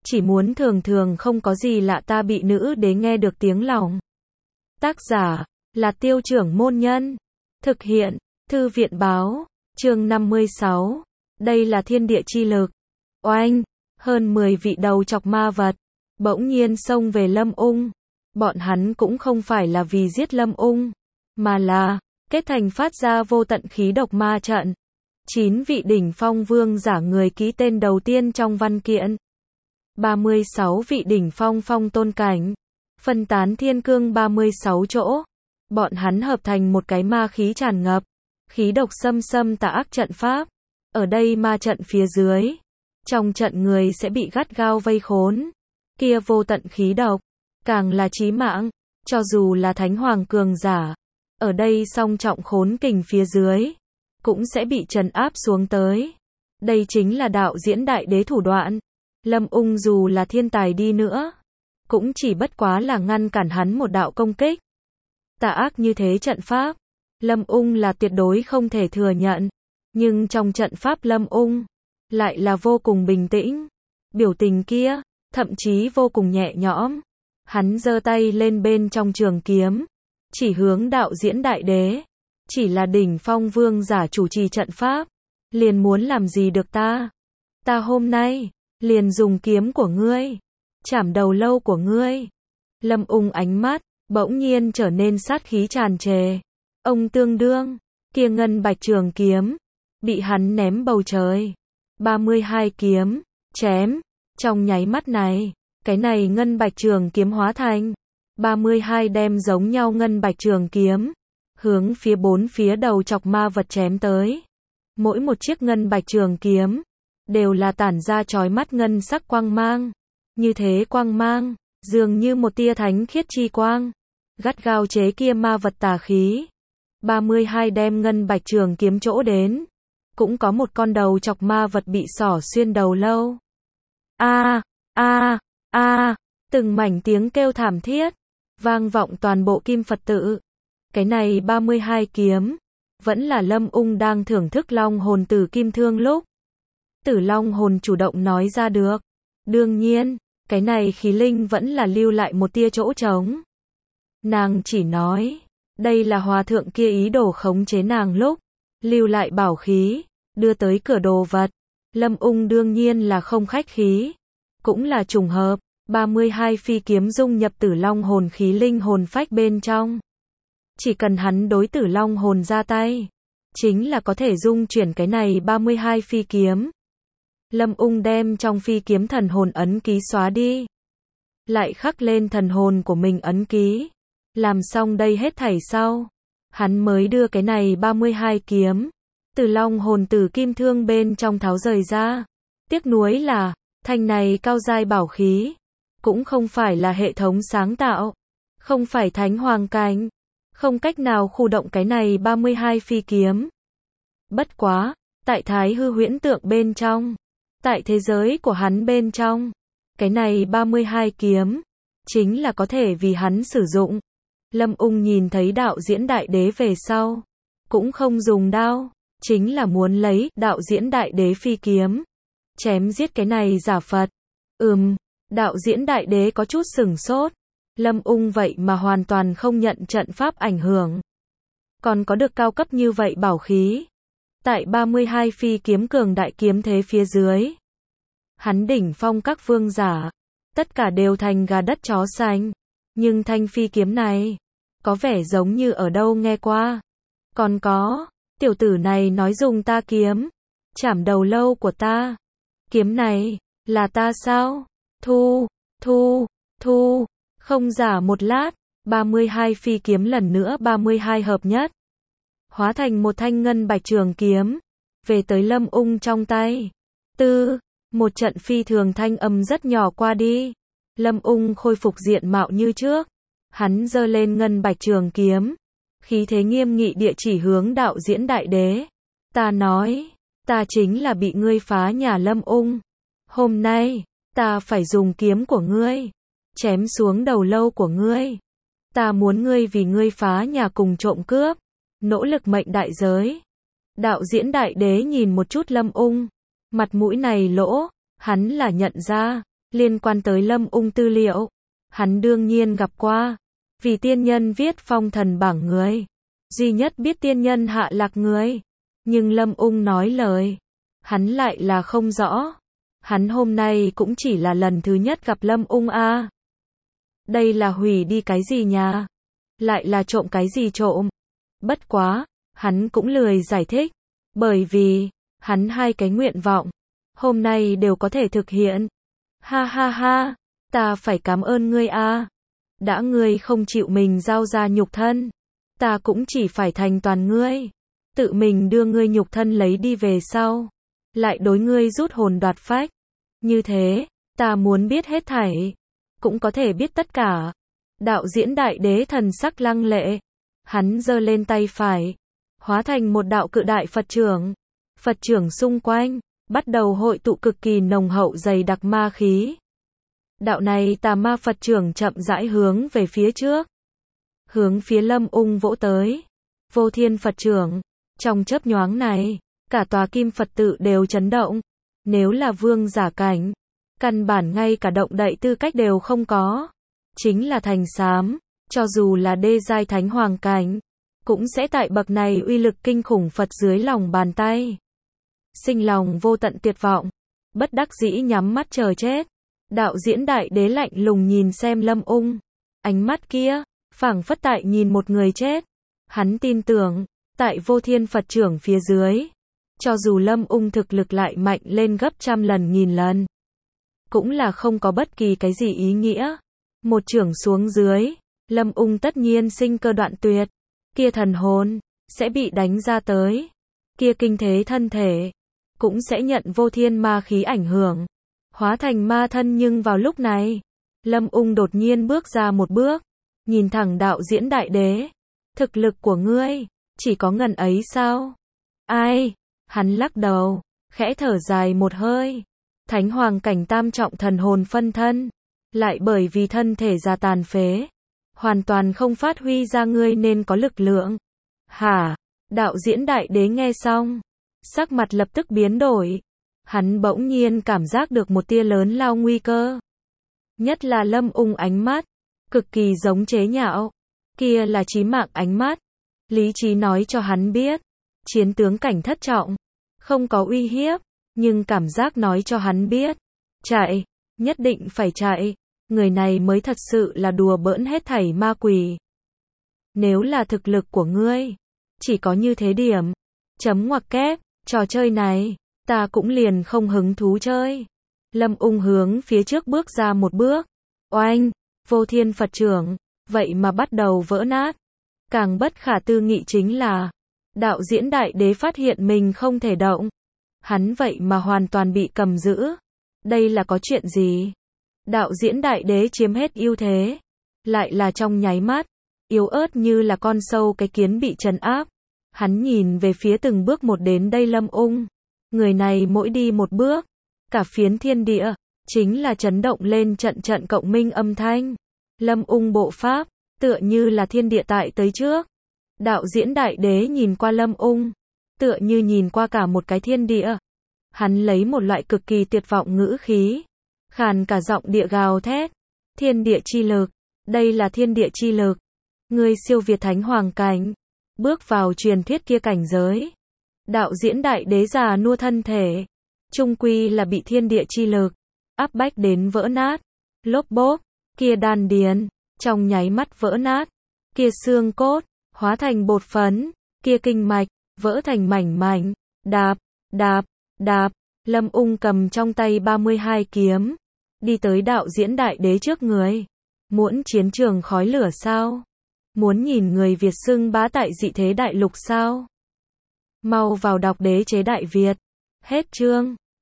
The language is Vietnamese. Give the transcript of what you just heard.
chỉ muốn thường thường không có gì lạ ta bị nữ đế nghe được tiếng lòng. Tác giả là Tiêu Trưởng Môn Nhân. Thực hiện Thư viện Báo. Chương 56. Đây là thiên địa chi lực. Oanh, hơn 10 vị đầu chọc ma vật bỗng nhiên xông về Lâm Ung. Bọn hắn cũng không phải là vì giết Lâm Ung, mà là kết thành phát ra vô tận khí độc ma trận. 9 vị đỉnh phong vương giả người ký tên đầu tiên trong văn kiện. 36 vị đỉnh phong phong tôn cảnh, phân tán thiên cương 36 chỗ. Bọn hắn hợp thành một cái ma khí tràn ngập, khí độc xâm xâm tà ác trận pháp. Ở đây ma trận phía dưới, trong trận người sẽ bị gắt gao vây khốn. Kia vô tận khí độc, càng là chí mạng, cho dù là thánh hoàng cường giả, ở đây song trọng khốn kình phía dưới, cũng sẽ bị trấn áp xuống tới. Đây chính là đạo diễn đại đế thủ đoạn. Lâm Ung dù là thiên tài đi nữa, cũng chỉ bất quá là ngăn cản hắn một đạo công kích. Tà ác như thế trận pháp, Lâm Ung là tuyệt đối không thể thừa nhận. Nhưng trong trận pháp Lâm Ung, lại là vô cùng bình tĩnh. Biểu tình kia, thậm chí vô cùng nhẹ nhõm. Hắn giơ tay lên bên trong trường kiếm, chỉ hướng đạo diễn đại đế. Chỉ là đỉnh phong vương giả chủ trì trận pháp, liền muốn làm gì được ta? Ta hôm nay liền dùng kiếm của ngươi chảm đầu lâu của ngươi. Lâm Ung ánh mắt bỗng nhiên trở nên sát khí tràn trề. Ông tương đương, kia ngân bạch trường kiếm bị hắn ném bầu trời. 32 kiếm chém, trong nháy mắt này, cái này ngân bạch trường kiếm hóa thành 32 đem giống nhau ngân bạch trường kiếm, hướng phía bốn phía đầu chọc ma vật chém tới. Mỗi một chiếc ngân bạch trường kiếm đều là tản ra chói mắt ngân sắc quang mang. Như thế quang mang, dường như một tia thánh khiết chi quang, gắt gao chế kia ma vật tà khí. 32 đem ngân bạch trường kiếm chỗ đến, cũng có một con đầu chọc ma vật bị xỏ xuyên đầu lâu. A a a, từng mảnh tiếng kêu thảm thiết vang vọng toàn bộ Kim Phật tự. Cái này 32 kiếm, vẫn là Lâm Ung đang thưởng thức long hồn tử kim thương lúc, Tử long hồn chủ động nói ra được. Đương nhiên, cái này khí linh vẫn là lưu lại một tia chỗ trống. Nàng chỉ nói, đây là hòa thượng kia ý đồ khống chế nàng lúc lưu lại bảo khí, đưa tới cửa đồ vật. Lâm Ung đương nhiên là không khách khí, cũng là trùng hợp. 32 phi kiếm dung nhập Tử long hồn khí linh hồn phách bên trong. Chỉ cần hắn đối Tử long hồn ra tay, chính là có thể dung chuyển cái này 32 phi kiếm. Lâm Ung đem trong phi kiếm thần hồn ấn ký xóa đi, lại khắc lên thần hồn của mình ấn ký. Làm xong đây hết thảy sau, hắn mới đưa cái này 32 kiếm Tử long hồn từ kim thương bên trong tháo rời ra. Tiếc nuối là, thanh này cao giai bảo khí, cũng không phải là hệ thống sáng tạo, không phải thánh hoàng cảnh, không cách nào khu động cái này 32 phi kiếm. Bất quá, tại thái hư huyễn tượng bên trong, tại thế giới của hắn bên trong, cái này 32 kiếm, chính là có thể vì hắn sử dụng. Lâm Ung nhìn thấy đạo diễn đại đế về sau, cũng không dùng đao, chính là muốn lấy đạo diễn đại đế phi kiếm, chém giết cái này giả Phật. Đạo diễn đại đế có chút sửng sốt. Lâm Ung vậy mà hoàn toàn không nhận trận pháp ảnh hưởng, còn có được cao cấp như vậy bảo khí. Tại 32 phi kiếm cường đại kiếm thế phía dưới, hắn đỉnh phong các vương giả, tất cả đều thành gà đất chó xanh. Nhưng thanh phi kiếm này, có vẻ giống như ở đâu nghe qua. Còn có, tiểu tử này nói dùng ta kiếm chảm đầu lâu của ta. Kiếm này, là ta sao? Thu. Không giả một lát, 32 phi kiếm lần nữa 32 hợp nhất, hóa thành một thanh ngân bạch trường kiếm, về tới Lâm Ung trong tay. Một trận phi thường thanh âm rất nhỏ qua đi. Lâm Ung khôi phục diện mạo như trước. Hắn giơ lên ngân bạch trường kiếm, khí thế nghiêm nghị địa chỉ hướng đạo diễn đại đế. Ta nói, ta chính là bị ngươi phá nhà Lâm Ung. Hôm nay, ta phải dùng kiếm của ngươi chém xuống đầu lâu của ngươi. Ta muốn ngươi vì ngươi phá nhà cùng trộm cướp, nỗ lực mệnh đại giới. Đạo diễn đại đế nhìn một chút Lâm Ung, mặt mũi này lỗ, hắn là nhận ra, Liên quan tới Lâm Ung tư liệu, hắn đương nhiên gặp qua. Vì tiên nhân viết phong thần bảng người, duy nhất biết tiên nhân hạ lạc người. Nhưng Lâm Ung nói lời, hắn lại là không rõ. Hắn hôm nay cũng chỉ là lần thứ nhất gặp Lâm Ung a. Đây là hủy đi cái gì nhà? Lại là trộm cái gì trộm? Bất quá, hắn cũng lười giải thích. Bởi vì, hắn hai cái nguyện vọng, hôm nay đều có thể thực hiện. Ha ha ha, ta phải cảm ơn ngươi a. Đã ngươi không chịu mình giao ra nhục thân, ta cũng chỉ phải thành toàn ngươi. Tự mình đưa ngươi nhục thân lấy đi về sau. Lại đối ngươi rút hồn đoạt phách. Như thế, ta muốn biết hết thảy. Cũng có thể biết tất cả. Đạo diễn đại đế thần sắc lăng lệ. Hắn giơ lên tay phải, hóa thành một đạo cự đại Phật trưởng. Phật trưởng xung quanh, bắt đầu hội tụ cực kỳ nồng hậu dày đặc ma khí. Đạo này tà ma Phật trưởng chậm rãi hướng về phía trước. Hướng phía Lâm Ung vỗ tới. Vô Thiên Phật trưởng. Trong chớp nhoáng này, cả tòa kim Phật tự đều chấn động. Nếu là vương giả cảnh, căn bản ngay cả động đậy tư cách đều không có. Chính là thành xám, cho dù là đê giai thánh hoàng cảnh, cũng sẽ tại bậc này uy lực kinh khủng Phật dưới lòng bàn tay. Sinh lòng vô tận tuyệt vọng, bất đắc dĩ nhắm mắt chờ chết. Đạo diễn đại đế lạnh lùng nhìn xem Lâm Ung. Ánh mắt kia, phảng phất tại nhìn một người chết. Hắn tin tưởng, tại Vô Thiên Phật trưởng phía dưới, cho dù Lâm Ung thực lực lại mạnh lên gấp trăm lần nghìn lần, cũng là không có bất kỳ cái gì ý nghĩa. Một trưởng xuống dưới, Lâm Ung tất nhiên sinh cơ đoạn tuyệt. Kia thần hồn, sẽ bị đánh ra tới. Kia kinh thế thân thể, cũng sẽ nhận vô thiên ma khí ảnh hưởng. Hóa thành ma thân nhưng vào lúc này, Lâm Ung đột nhiên bước ra một bước. Nhìn thẳng đạo diễn đại đế. Thực lực của ngươi, chỉ có ngần ấy sao? Ai? Hắn lắc đầu, khẽ thở dài một hơi. Thánh hoàng cảnh tam trọng thần hồn phân thân. Lại bởi vì thân thể già tàn phế, hoàn toàn không phát huy ra ngươi nên có lực lượng. Hả? Đạo diễn đại đế nghe xong, sắc mặt lập tức biến đổi. Hắn bỗng nhiên cảm giác được một tia lớn lao nguy cơ. Nhất là Lâm Ung ánh mắt, cực kỳ giống chế nhạo. Kia là chí mạng ánh mắt. Lý trí nói cho hắn biết, chiến tướng cảnh thất trọng, không có uy hiếp, nhưng cảm giác nói cho hắn biết, chạy, nhất định phải chạy. Người này mới thật sự là đùa bỡn hết thảy ma quỷ. Nếu là thực lực của ngươi, chỉ có như thế điểm, chấm ngoặc kép, trò chơi này, ta cũng liền không hứng thú chơi. Lâm Ung hướng phía trước bước ra một bước. Oanh, Vô Thiên Phật trưởng, vậy mà bắt đầu vỡ nát. Càng bất khả tư nghị chính là, đạo diễn đại đế phát hiện mình không thể động. Hắn vậy mà hoàn toàn bị cầm giữ. Đây là có chuyện gì? Đạo diễn đại đế chiếm hết ưu thế. Lại là trong nháy mắt, yếu ớt như là con sâu cái kiến bị trấn áp. Hắn nhìn về phía từng bước một đến đây Lâm Ung. Người này mỗi đi một bước, cả phiến thiên địa, chính là chấn động lên trận trận cộng minh âm thanh. Lâm Ung bộ pháp, tựa như là thiên địa tại tới trước. Đạo diễn đại đế nhìn qua Lâm Ung, tựa như nhìn qua cả một cái thiên địa. Hắn lấy một loại cực kỳ tuyệt vọng ngữ khí, khàn cả giọng địa gào thét. Thiên địa chi lực, đây là thiên địa chi lực. Ngươi siêu việt thánh hoàng cảnh, bước vào truyền thuyết kia cảnh giới. Đạo diễn đại đế già nua thân thể, chung quy là bị thiên địa chi lực áp bách đến vỡ nát. Lốp bốp, kia đan điền, trong nháy mắt vỡ nát. Kia xương cốt, hóa thành bột phấn. Kia kinh mạch, vỡ thành mảnh mảnh. Đạp, đạp, đạp. Lâm Ung cầm trong tay 32 kiếm, đi tới đạo diễn đại đế trước người. Muốn chiến trường khói lửa sao? Muốn nhìn người Việt xưng bá tại dị thế đại lục sao? Mau vào đọc Đế chế Đại Việt. Hết chương.